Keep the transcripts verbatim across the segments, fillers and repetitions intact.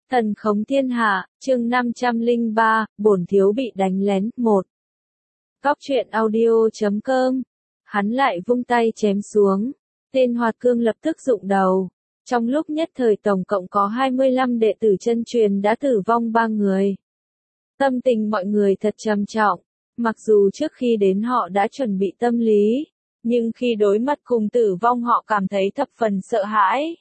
Thần khống thiên hạ, chương năm trăm lẻ ba, bổn thiếu bị đánh lén, một. Góc truyện audio chấm com. Hắn lại vung tay chém xuống. Tên Hoạt Cương lập tức rụng đầu. Trong lúc nhất thời tổng cộng có hai mươi lăm đệ tử chân truyền đã tử vong ba người. Tâm tình mọi người thật trầm trọng. Mặc dù trước khi đến họ đã chuẩn bị tâm lý, nhưng khi đối mặt cùng tử vong họ cảm thấy thập phần sợ hãi.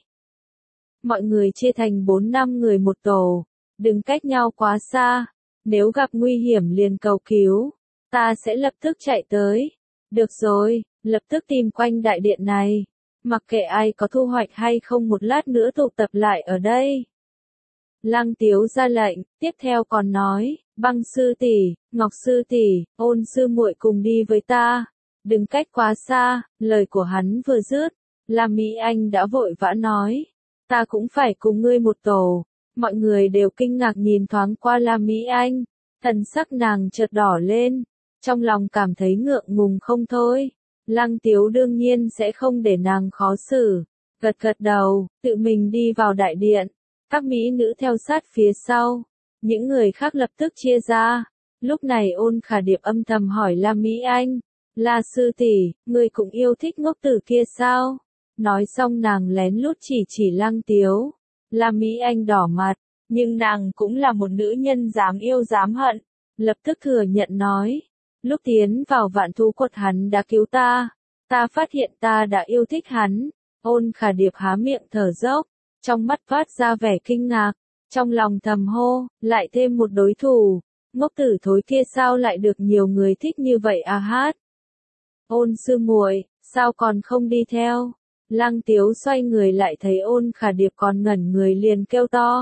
Mọi người chia thành bốn năm người một tổ, đừng cách nhau quá xa, nếu gặp nguy hiểm liền cầu cứu, ta sẽ lập tức chạy tới. Được rồi, lập tức tìm quanh đại điện này, mặc kệ ai có thu hoạch hay không một lát nữa tụ tập lại ở đây. Lăng Tiếu ra lệnh, tiếp theo còn nói, Băng sư tỷ, Ngọc sư tỷ, Ôn sư muội cùng đi với ta, đừng cách quá xa. Lời của hắn vừa dứt, Lam Mỹ Anh đã vội vã nói, ta cũng phải cùng ngươi một tổ. Mọi người đều kinh ngạc nhìn thoáng qua Lam Mỹ Anh, thần sắc nàng chợt đỏ lên, trong lòng cảm thấy ngượng ngùng không thôi. Lăng Tiếu đương nhiên sẽ không để nàng khó xử, gật gật đầu, tự mình đi vào đại điện, các mỹ nữ theo sát phía sau, những người khác lập tức chia ra. Lúc này Ôn Khả Điệp âm thầm hỏi Lam Mỹ Anh, La sư tỷ, ngươi cũng yêu thích ngốc tử kia sao? Nói xong nàng lén lút chỉ chỉ Lăng Tiếu. Lam Mỹ Anh đỏ mặt, nhưng nàng cũng là một nữ nhân dám yêu dám hận, lập tức thừa nhận nói, lúc tiến vào Vạn Thú Quật hắn đã cứu ta, ta phát hiện ta đã yêu thích hắn. Ôn Khả Điệp há miệng thở dốc, trong mắt phát ra vẻ kinh ngạc, trong lòng thầm hô, lại thêm một đối thủ, ngốc tử thối kia sao lại được nhiều người thích như vậy à hát. Ôn sư muội, sao còn không đi theo? Lăng Tiếu xoay người lại thấy Ôn Khả Điệp còn ngẩn người liền kêu to.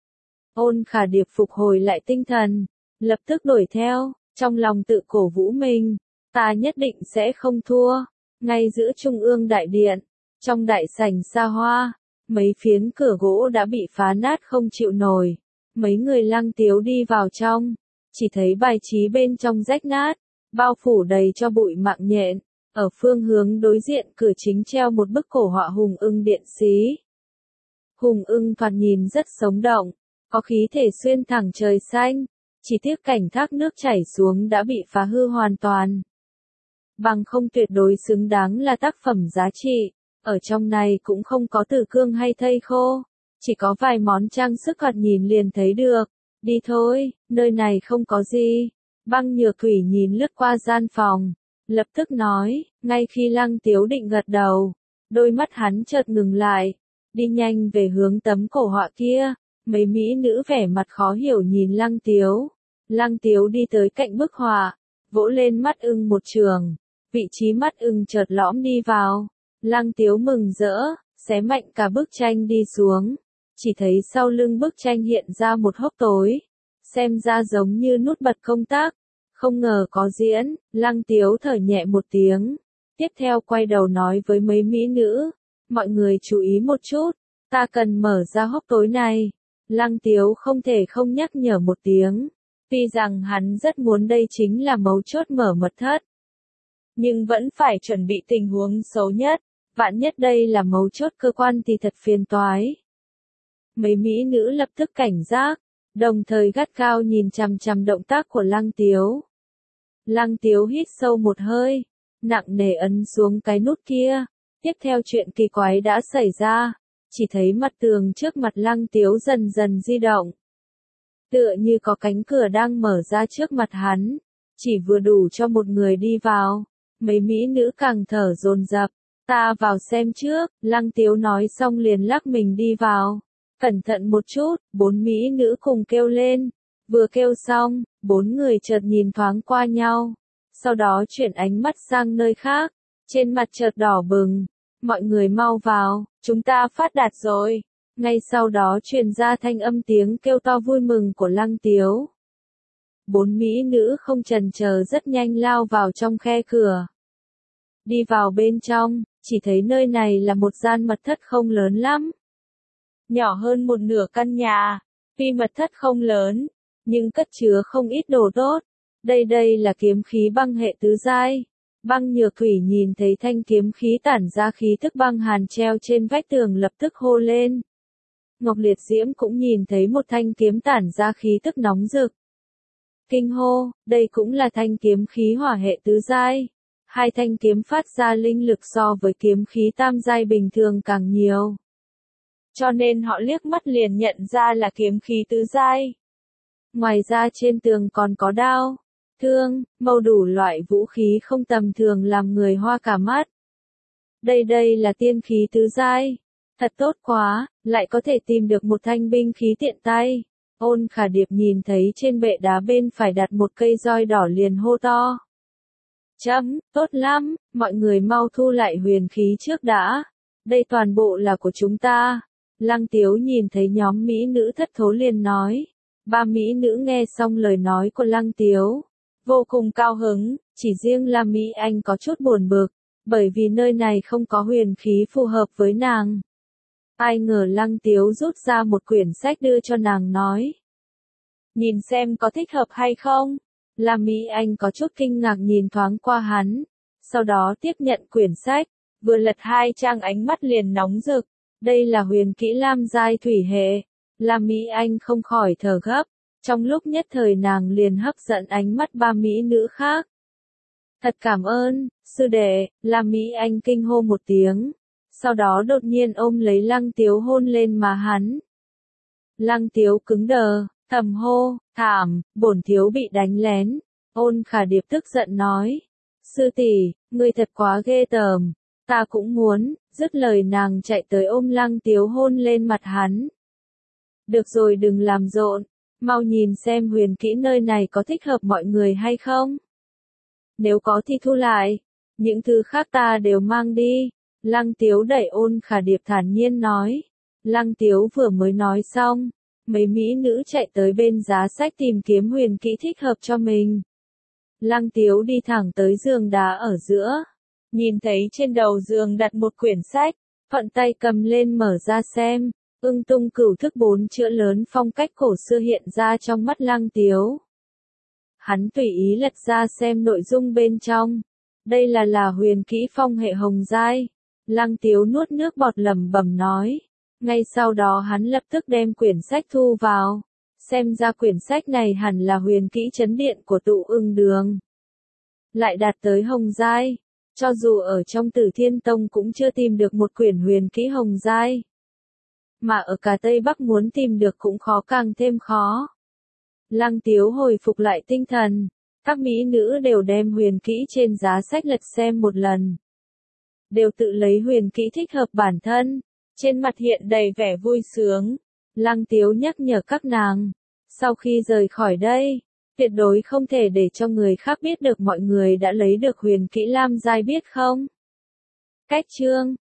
Ôn Khả Điệp phục hồi lại tinh thần, lập tức đuổi theo, trong lòng tự cổ vũ mình, ta nhất định sẽ không thua. Ngay giữa trung ương đại điện, trong đại sảnh xa hoa, mấy phiến cửa gỗ đã bị phá nát không chịu nổi. Mấy người Lăng Tiếu đi vào trong, chỉ thấy bài trí bên trong rách nát, bao phủ đầy cho bụi mạng nhện. Ở phương hướng đối diện cửa chính treo một bức cổ họa hùng ưng điện xí. Hùng ưng thoạt nhìn rất sống động, có khí thể xuyên thẳng trời xanh, chỉ tiếc cảnh thác nước chảy xuống đã bị phá hư hoàn toàn. Bằng không tuyệt đối xứng đáng là tác phẩm giá trị, ở trong này cũng không có tử cương hay thây khô, chỉ có vài món trang sức thoạt nhìn liền thấy được. Đi thôi, nơi này không có gì. Băng Nhược Thủy nhìn lướt qua gian phòng, lập tức nói, ngay khi Lăng Tiếu định gật đầu, đôi mắt hắn chợt ngừng lại, đi nhanh về hướng tấm cổ họa kia. Mấy mỹ nữ vẻ mặt khó hiểu nhìn Lăng Tiếu. Lăng Tiếu đi tới cạnh bức họa, vỗ lên mắt ưng một trường, vị trí mắt ưng chợt lõm đi vào. Lăng Tiếu mừng rỡ, xé mạnh cả bức tranh đi xuống, chỉ thấy sau lưng bức tranh hiện ra một hốc tối, xem ra giống như nút bật công tắc. Không ngờ có diễn. Lăng Tiếu thở nhẹ một tiếng, tiếp theo quay đầu nói với mấy mỹ nữ, mọi người chú ý một chút, ta cần mở ra hốc tối này. Lăng Tiếu không thể không nhắc nhở một tiếng, tuy rằng hắn rất muốn đây chính là mấu chốt mở mật thất, nhưng vẫn phải chuẩn bị tình huống xấu nhất, vạn nhất đây là mấu chốt cơ quan thì thật phiền toái. Mấy mỹ nữ lập tức cảnh giác, đồng thời gắt gao nhìn chằm chằm động tác của Lăng Tiếu. Lăng Tiếu hít sâu một hơi, nặng nề ấn xuống cái nút kia. Tiếp theo chuyện kỳ quái đã xảy ra, chỉ thấy mặt tường trước mặt Lăng Tiếu dần dần di động. Tựa như có cánh cửa đang mở ra trước mặt hắn, chỉ vừa đủ cho một người đi vào. Mấy mỹ nữ càng thở dồn dập, ta vào xem trước. Lăng Tiếu nói xong liền lắc mình đi vào. Cẩn thận một chút, bốn mỹ nữ cùng kêu lên. Vừa kêu xong, bốn người chợt nhìn thoáng qua nhau, sau đó chuyển ánh mắt sang nơi khác, trên mặt chợt đỏ bừng. Mọi người mau vào, chúng ta phát đạt rồi. Ngay sau đó truyền ra thanh âm tiếng kêu to vui mừng của Lăng Tiếu. Bốn mỹ nữ không chần chờ rất nhanh lao vào trong khe cửa. Đi vào bên trong, chỉ thấy nơi này là một gian mật thất không lớn lắm, nhỏ hơn một nửa căn nhà. Tuy mật thất không lớn, nhưng cất chứa không ít đồ tốt. Đây đây là kiếm khí băng hệ tứ giai. Băng Nhược Thủy nhìn thấy thanh kiếm khí tản ra khí tức băng hàn treo trên vách tường lập tức hô lên. Ngọc Liệt Diễm cũng nhìn thấy một thanh kiếm tản ra khí tức nóng rực. Kinh hô, đây cũng là thanh kiếm khí hỏa hệ tứ giai. Hai thanh kiếm phát ra linh lực so với kiếm khí tam giai bình thường càng nhiều. Cho nên họ liếc mắt liền nhận ra là kiếm khí tứ giai. Ngoài ra trên tường còn có đao, thương, màu đủ loại vũ khí không tầm thường làm người hoa cả mắt. Đây đây là tiên khí tứ giai. Thật tốt quá, lại có thể tìm được một thanh binh khí tiện tay. Ôn Khả Điệp nhìn thấy trên bệ đá bên phải đặt một cây roi đỏ liền hô to. Chấm, tốt lắm, mọi người mau thu lại huyền khí trước đã. Đây toàn bộ là của chúng ta. Lăng Tiếu nhìn thấy nhóm mỹ nữ thất thố liền nói. Ba mỹ nữ nghe xong lời nói của Lăng Tiếu. Vô cùng cao hứng, chỉ riêng là Mỹ Anh có chút buồn bực. Bởi vì nơi này không có huyền khí phù hợp với nàng. Ai ngờ Lăng Tiếu rút ra một quyển sách đưa cho nàng nói. Nhìn xem có thích hợp hay không? Là Mỹ Anh có chút kinh ngạc nhìn thoáng qua hắn. Sau đó tiếp nhận quyển sách. Vừa lật hai trang ánh mắt liền nóng rực. Đây là huyền kỹ lam giai thủy hệ. Là Mỹ Anh không khỏi thở gấp. Trong lúc nhất thời nàng liền hấp dẫn ánh mắt ba mỹ nữ khác. Thật cảm ơn, sư đệ, là Mỹ Anh kinh hô một tiếng. Sau đó đột nhiên ôm lấy Lăng Tiếu hôn lên má hắn. Lăng Tiếu cứng đờ, thầm hô, thảm, bổn thiếu bị đánh lén. Ôn Khả Điệp tức giận nói. Sư tỷ, ngươi thật quá ghê tởm, ta cũng muốn, dứt lời nàng chạy tới ôm Lăng Tiếu hôn lên mặt hắn. Được rồi đừng làm rộn, mau nhìn xem huyền kỹ nơi này có thích hợp mọi người hay không. Nếu có thì thu lại, những thứ khác ta đều mang đi. Lăng Tiếu đẩy Ôn Khả Điệp thản nhiên nói. Lăng Tiếu vừa mới nói xong, mấy mỹ nữ chạy tới bên giá sách tìm kiếm huyền kỹ thích hợp cho mình. Lăng Tiếu đi thẳng tới giường đá ở giữa, nhìn thấy trên đầu giường đặt một quyển sách, thuận tay cầm lên mở ra xem, ưng tung cửu thức bốn chữ lớn phong cách cổ xưa hiện ra trong mắt Lăng Tiếu. Hắn tùy ý lật ra xem nội dung bên trong. Đây là là huyền kỹ phong hệ hồng giai. Lăng Tiếu nuốt nước bọt lẩm bẩm nói. Ngay sau đó hắn lập tức đem quyển sách thu vào. Xem ra quyển sách này hẳn là huyền kỹ chấn điện của tụ ưng đường. Lại đạt tới hồng giai. Cho dù ở trong Tử Thiên Tông cũng chưa tìm được một quyển huyền kỹ hồng giai. Mà ở cả Tây Bắc muốn tìm được cũng khó càng thêm khó. Lăng Tiếu hồi phục lại tinh thần. Các mỹ nữ đều đem huyền kỹ trên giá sách lật xem một lần. Đều tự lấy huyền kỹ thích hợp bản thân. Trên mặt hiện đầy vẻ vui sướng. Lăng Tiếu nhắc nhở các nàng. Sau khi rời khỏi đây, tuyệt đối không thể để cho người khác biết được mọi người đã lấy được huyền kỹ lam giai biết không? Cách chương